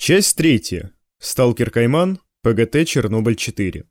Часть третья. Сталкер Кайман, ПГТ Чернобыль-4.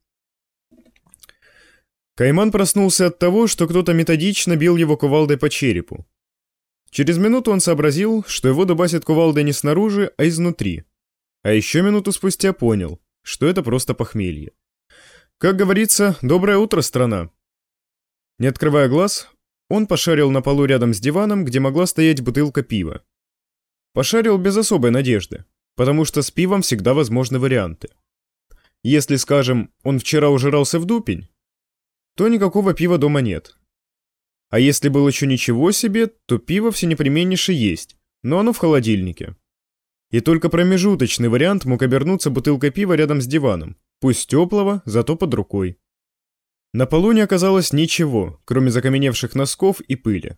Кайман проснулся от того, что кто-то методично бил его кувалдой по черепу. Через минуту он сообразил, что его дубасит кувалдой не снаружи, а изнутри. А еще минуту спустя понял, что это просто похмелье. Как говорится, доброе утро, страна. Не открывая глаз, он пошарил на полу рядом с диваном, где могла стоять бутылка пива. Пошарил без особой надежды, потому что с пивом всегда возможны варианты. Если, скажем, он вчера ужирался в дупень, то никакого пива дома нет. А если было еще ничего себе, то пиво всенепременнейше есть, но оно в холодильнике. И только промежуточный вариант мог обернуться бутылкой пива рядом с диваном, пусть теплого, зато под рукой. На полу не оказалось ничего, кроме закаменевших носков и пыли.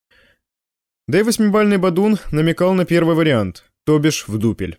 Да и восьмибалльный бадун намекал на первый вариант, то бишь в дупель.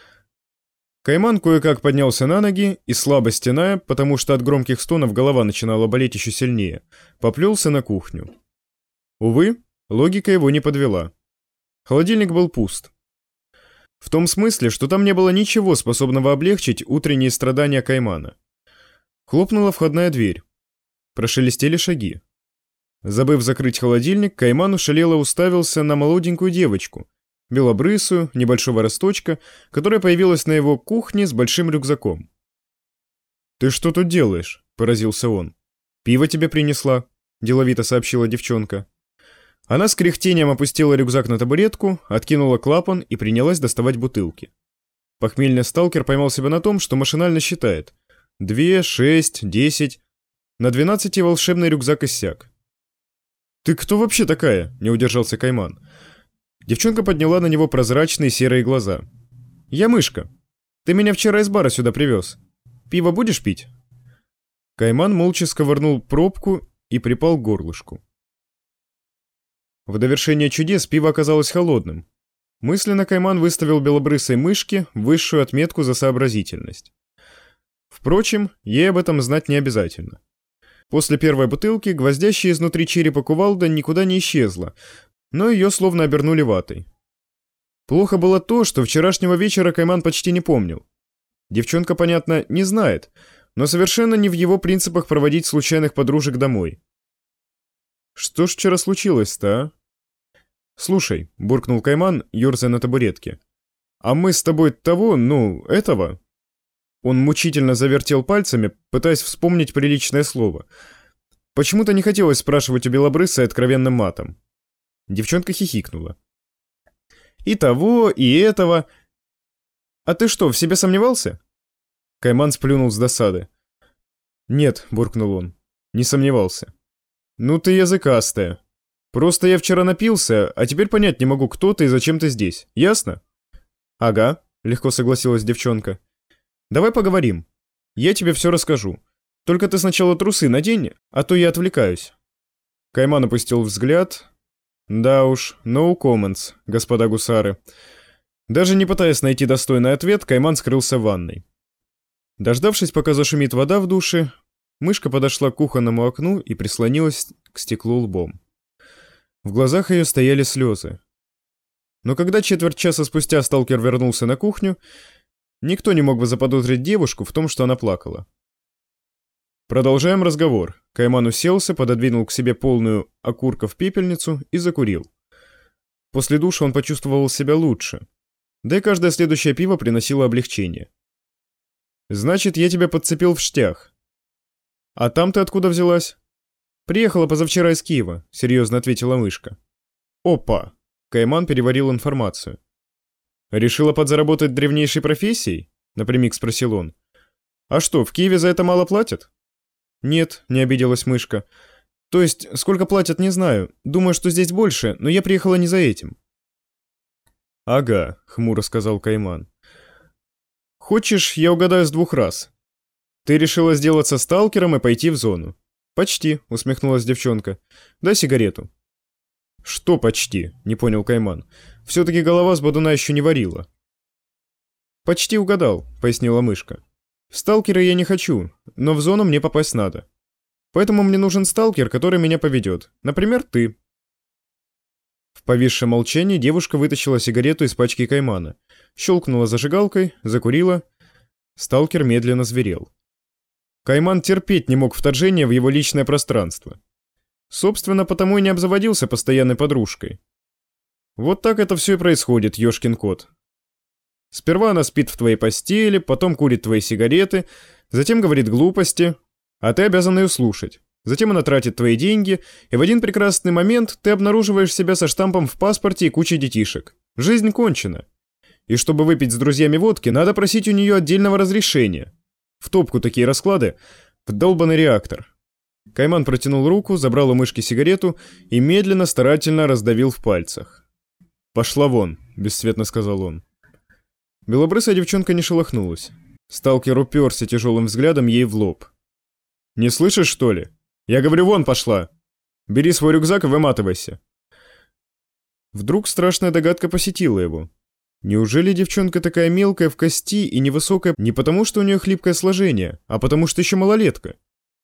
Кайман кое-как поднялся на ноги и, слабо стеная, потому что от громких стонов голова начинала болеть еще сильнее, поплелся на кухню. Увы, логика его не подвела. Холодильник был пуст. В том смысле, что там не было ничего, способного облегчить утренние страдания Каймана. Хлопнула входная дверь. Прошелестели шаги. Забыв закрыть холодильник, Кайман ошалело уставился на молоденькую девочку, белобрысую, небольшого росточка, которая появилась на его кухне с большим рюкзаком. «Ты что тут делаешь?» – поразился он. «Пиво тебе принесла», – деловито сообщила девчонка. Она с кряхтением опустила рюкзак на табуретку, откинула клапан и принялась доставать бутылки. Похмельный сталкер поймал себя на том, что машинально считает. 2, 6, 10. На 12 волшебный рюкзак иссяк. «Ты кто вообще такая?» – не удержался Кайман. Девчонка подняла на него прозрачные серые глаза. «Я мышка. Ты меня вчера из бара сюда привез. Пиво будешь пить?» Кайман молча сковырнул пробку и припал к горлышку. В довершение чудес пиво оказалось холодным. Мысленно Кайман выставил белобрысой мышке высшую отметку за сообразительность. Впрочем, ей об этом знать не обязательно. После первой бутылки гвоздящая изнутри черепа кувалда никуда не исчезла, но ее словно обернули ватой. Плохо было то, что вчерашнего вечера Кайман почти не помнил. Девчонка, понятно, не знает, но совершенно не в его принципах проводить случайных подружек домой. Что ж вчера случилось-то, а? «Слушай», — буркнул Кайман, ерзая на табуретке, «а мы с тобой этого?» Он мучительно завертел пальцами, пытаясь вспомнить приличное слово. Почему-то не хотелось спрашивать у белобрысой откровенным матом. Девчонка хихикнула. «И того, и этого. А ты что, в себе сомневался?» Кайман сплюнул с досады. «Нет», — буркнул он, — «не сомневался». «Ну ты языкастая. Просто я вчера напился, а теперь понять не могу, кто ты и зачем ты здесь. Ясно?» «Ага», — легко согласилась девчонка. «Давай поговорим. Я тебе все расскажу. Только ты сначала трусы надень, а то я отвлекаюсь». Кайман опустил взгляд. Да уж, no comments, господа гусары. Даже не пытаясь найти достойный ответ, Кайман скрылся в ванной. Дождавшись, пока зашумит вода в душе, мышка подошла к кухонному окну и прислонилась к стеклу лбом. В глазах ее стояли слезы. Но когда четверть часа спустя сталкер вернулся на кухню, никто не мог бы заподозрить девушку в том, что она плакала. «Продолжаем разговор». Кайман уселся, пододвинул к себе полную окурков пепельницу и закурил. После душа он почувствовал себя лучше. Да и каждое следующее пиво приносило облегчение. «Значит, я тебя подцепил в штях. А там ты откуда взялась?» «Приехала позавчера из Киева», — серьезно ответила мышка. «Опа!» — Кайман переварил информацию. «Решила подзаработать древнейшей профессией?» — напрямик спросил он. «А что, в Киеве за это мало платят?» «Нет», — не обиделась мышка. «То есть, сколько платят, не знаю. Думаю, что здесь больше, но я приехала не за этим». «Ага», — хмуро сказал Кайман. «Хочешь, я угадаю с 2 раз? Ты решила сделаться сталкером и пойти в зону?» «Почти», — усмехнулась девчонка. «Дай сигарету». «Что почти?» — не понял Кайман. «Все-таки голова с бадуна еще не варила». «Почти угадал», — пояснила мышка. «В сталкеры я не хочу, но в зону мне попасть надо. Поэтому мне нужен сталкер, который меня поведет. Например, ты». В повисшем молчании девушка вытащила сигарету из пачки Каймана. щелкнула зажигалкой, закурила. Сталкер медленно зверел. Кайман терпеть не мог вторжения в его личное пространство. Собственно, потому и не обзаводился постоянной подружкой. Вот так это все и происходит, ёшкин кот. Сперва она спит в твоей постели, потом курит твои сигареты, затем говорит глупости, а ты обязан ее слушать. Затем она тратит твои деньги, и в один прекрасный момент ты обнаруживаешь себя со штампом в паспорте и кучей детишек. Жизнь кончена. И чтобы выпить с друзьями водки, надо просить у нее отдельного разрешения. В топку такие расклады, в долбанный реактор. Кайман протянул руку, забрал у мышки сигарету и медленно, старательно раздавил в пальцах. «Пошла вон», — бесцветно сказал он. Белобрысая девчонка не шелохнулась. Сталкер уперся тяжелым взглядом ей в лоб. «Не слышишь, что ли? Я говорю, вон пошла! Бери свой рюкзак и выматывайся!» Вдруг страшная догадка посетила его. Неужели девчонка такая мелкая в кости и невысокая не потому, что у нее хлипкое сложение, а потому, что еще малолетка?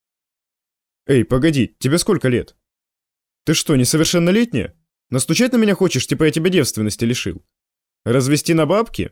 «Эй, погоди, тебе сколько лет? Ты что, несовершеннолетняя? Настучать на меня хочешь, типа я тебя девственности лишил? Развести на бабки?»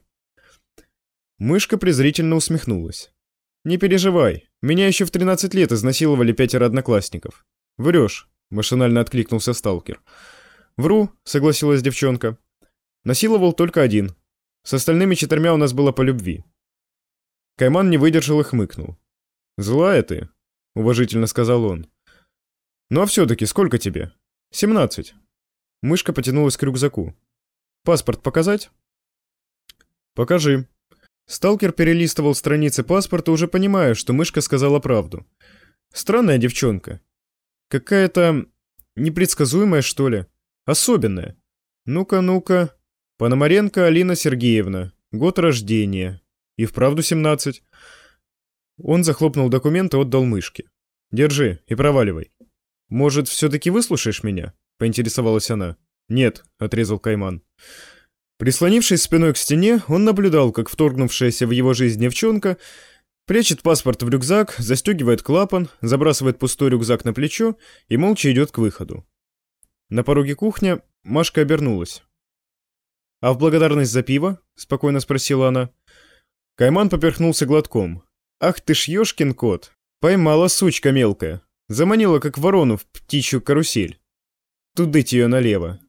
Мышка презрительно усмехнулась. «Не переживай, меня еще в 13 лет изнасиловали 5 одноклассников». «Врешь», — машинально откликнулся сталкер. «Вру», — согласилась девчонка. «Насиловал только один. С остальными 4 у нас было по любви». Кайман не выдержал и хмыкнул. «Злая ты», — уважительно сказал он. «Ну а все-таки сколько тебе?» 17. Мышка потянулась к рюкзаку. «Паспорт показать?» «Покажи». Сталкер перелистывал страницы паспорта, уже понимая, что мышка сказала правду. Странная девчонка. Какая-то непредсказуемая, что ли. Особенная. Ну-ка. Пономаренко Алина Сергеевна. Год рождения. И вправду 17. Он захлопнул документ и отдал мышке. «Держи и проваливай». «Может, все-таки выслушаешь меня?» — поинтересовалась она. «Нет», — отрезал Кайман. Прислонившись спиной к стене, он наблюдал, как вторгнувшаяся в его жизнь девчонка прячет паспорт в рюкзак, застегивает клапан, забрасывает пустой рюкзак на плечо и молча идет к выходу. На пороге кухни Машка обернулась. «А в благодарность за пиво?» — спокойно спросила она. Кайман поперхнулся глотком. «Ах ты ж ёшкин кот! Поймала сучка мелкая! Заманила, как ворону, в птичью карусель! Тудыть ее налево!»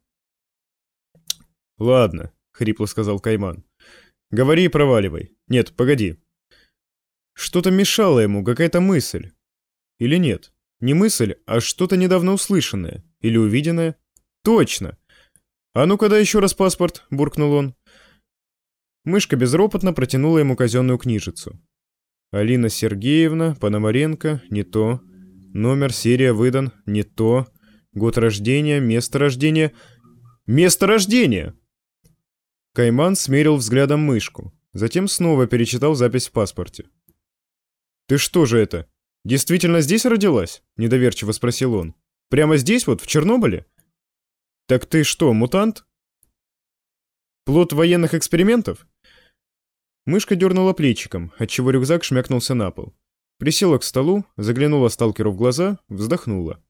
«Ладно», — хрипло сказал Кайман. «Говори и проваливай. Нет, погоди». Что-то мешало ему, какая-то мысль. Или нет? Не мысль, а что-то недавно услышанное. Или увиденное. Точно! «А ну-ка дай еще раз паспорт», — буркнул он. Мышка безропотно протянула ему казенную книжицу. «Алина Сергеевна, Пономаренко, не то. Номер, серия выдан, не то. Год рождения, место рождения. Место рождения!» Кайман смерил взглядом мышку, затем снова перечитал запись в паспорте. «Ты что же это, действительно здесь родилась?» — недоверчиво спросил он. «Прямо здесь вот, в Чернобыле?» «Так ты что, мутант? Плод военных экспериментов?» Мышка дернула плечиком, отчего рюкзак шмякнулся на пол. Присела к столу, заглянула сталкеру в глаза, вздохнула.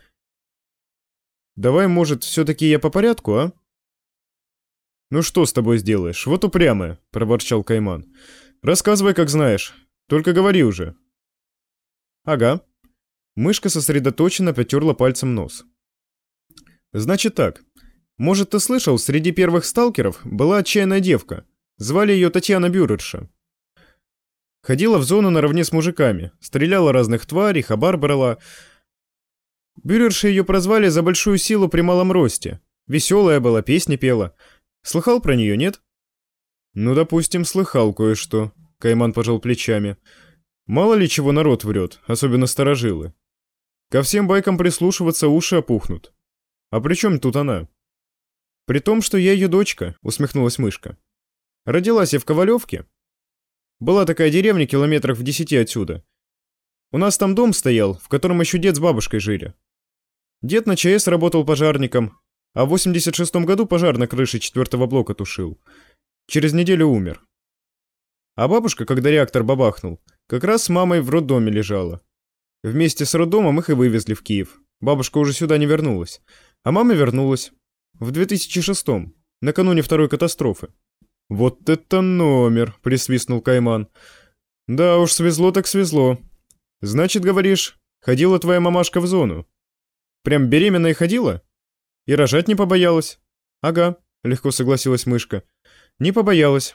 «Давай, может, все-таки я по порядку, а?» «Ну что с тобой сделаешь? Вот упрямая», — проворчал Кайман. «Рассказывай, как знаешь. Только говори уже». «Ага». Мышка сосредоточенно потерла пальцем нос. «Значит так. Может, ты слышал, среди первых сталкеров была отчаянная девка. Звали ее Татьяна Бюрерша. Ходила в зону наравне с мужиками, стреляла разных тварей, хабар брала. Бюрерши ее прозвали за большую силу при малом росте. Веселая была, песни пела. Слыхал про нее, нет?» «Ну, допустим, слыхал кое-что», — Кайман пожал плечами. «Мало ли чего народ врет, особенно старожилы. Ко всем байкам прислушиваться уши опухнут. А при чем тут она?» «При том, что я ее дочка», — усмехнулась мышка. «Родилась я в Ковалевке. Была такая деревня километрах в 10 отсюда. У нас там дом стоял, в котором еще дед с бабушкой жили. Дед на ЧАЭС работал пожарником, а в 86-м году пожар на крыше 4-го блока тушил. Через неделю умер. А бабушка, когда реактор бабахнул, как раз с мамой в роддоме лежала. Вместе с роддомом их и вывезли в Киев. Бабушка уже сюда не вернулась. А мама вернулась. В 2006-м, накануне второй катастрофы. «Вот это номер!» — присвистнул Кайман. «Да уж, свезло так свезло. Значит, говоришь, ходила твоя мамашка в зону? Прям беременная ходила? И рожать не побоялась?» «Ага», — легко согласилась мышка. «Не побоялась.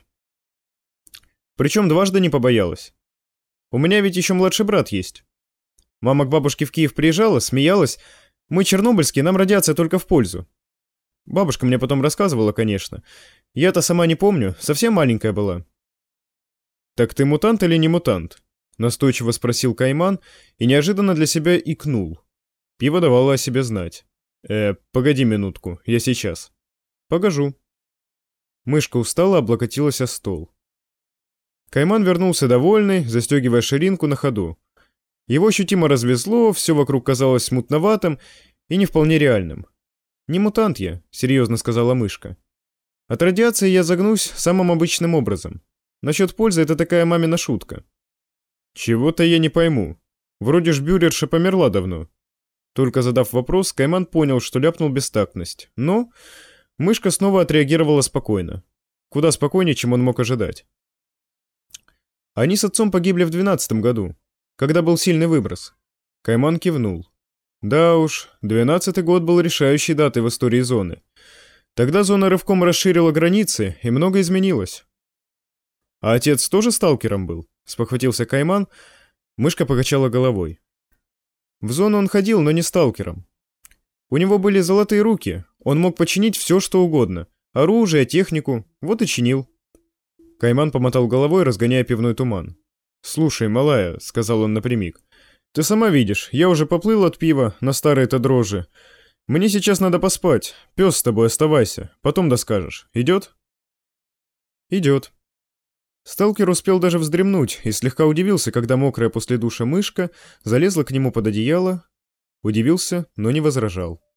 Причем дважды не побоялась. У меня ведь еще младший брат есть. Мама к бабушке в Киев приезжала, смеялась. Мы чернобыльские, нам радиация только в пользу. Бабушка мне потом рассказывала, конечно. Я-то сама не помню, совсем маленькая была». «Так ты мутант или не мутант?» — настойчиво спросил Кайман и неожиданно для себя икнул. Пиво давало о себе знать. Погоди минутку, я сейчас». «Погожу». Мышка устала, облокотилась о стол. Кайман вернулся довольный, застегивая ширинку на ходу. Его ощутимо развезло, все вокруг казалось мутноватым и не вполне реальным. «Не мутант я», — серьезно сказала мышка. «От радиации я загнусь самым обычным образом. Насчет пользы это такая мамина шутка». «Чего-то я не пойму. Вроде ж бюрерша померла давно». Только задав вопрос, Кайман понял, что ляпнул бестактность. Но мышка снова отреагировала спокойно. Куда спокойнее, чем он мог ожидать. Они с отцом погибли в 12-м году, когда был сильный выброс. Кайман кивнул. Да уж, 12-й год был решающей датой в истории зоны. Тогда зона рывком расширила границы, и много изменилось. «А отец тоже сталкером был?» — спохватился Кайман. Мышка покачала головой. В зону он ходил, но не сталкером. У него были золотые руки, он мог починить все, что угодно. Оружие, технику, вот и чинил. Кайман помотал головой, разгоняя пивной туман. «Слушай, малая», — сказал он напрямик, — «ты сама видишь, я уже поплыл от пива на старые-то дрожжи. Мне сейчас надо поспать. Пес с тобой оставайся, потом доскажешь. Идет?» «Идет». Сталкер успел даже вздремнуть и слегка удивился, когда мокрая после душа мышка залезла к нему под одеяло. Удивился, но не возражал.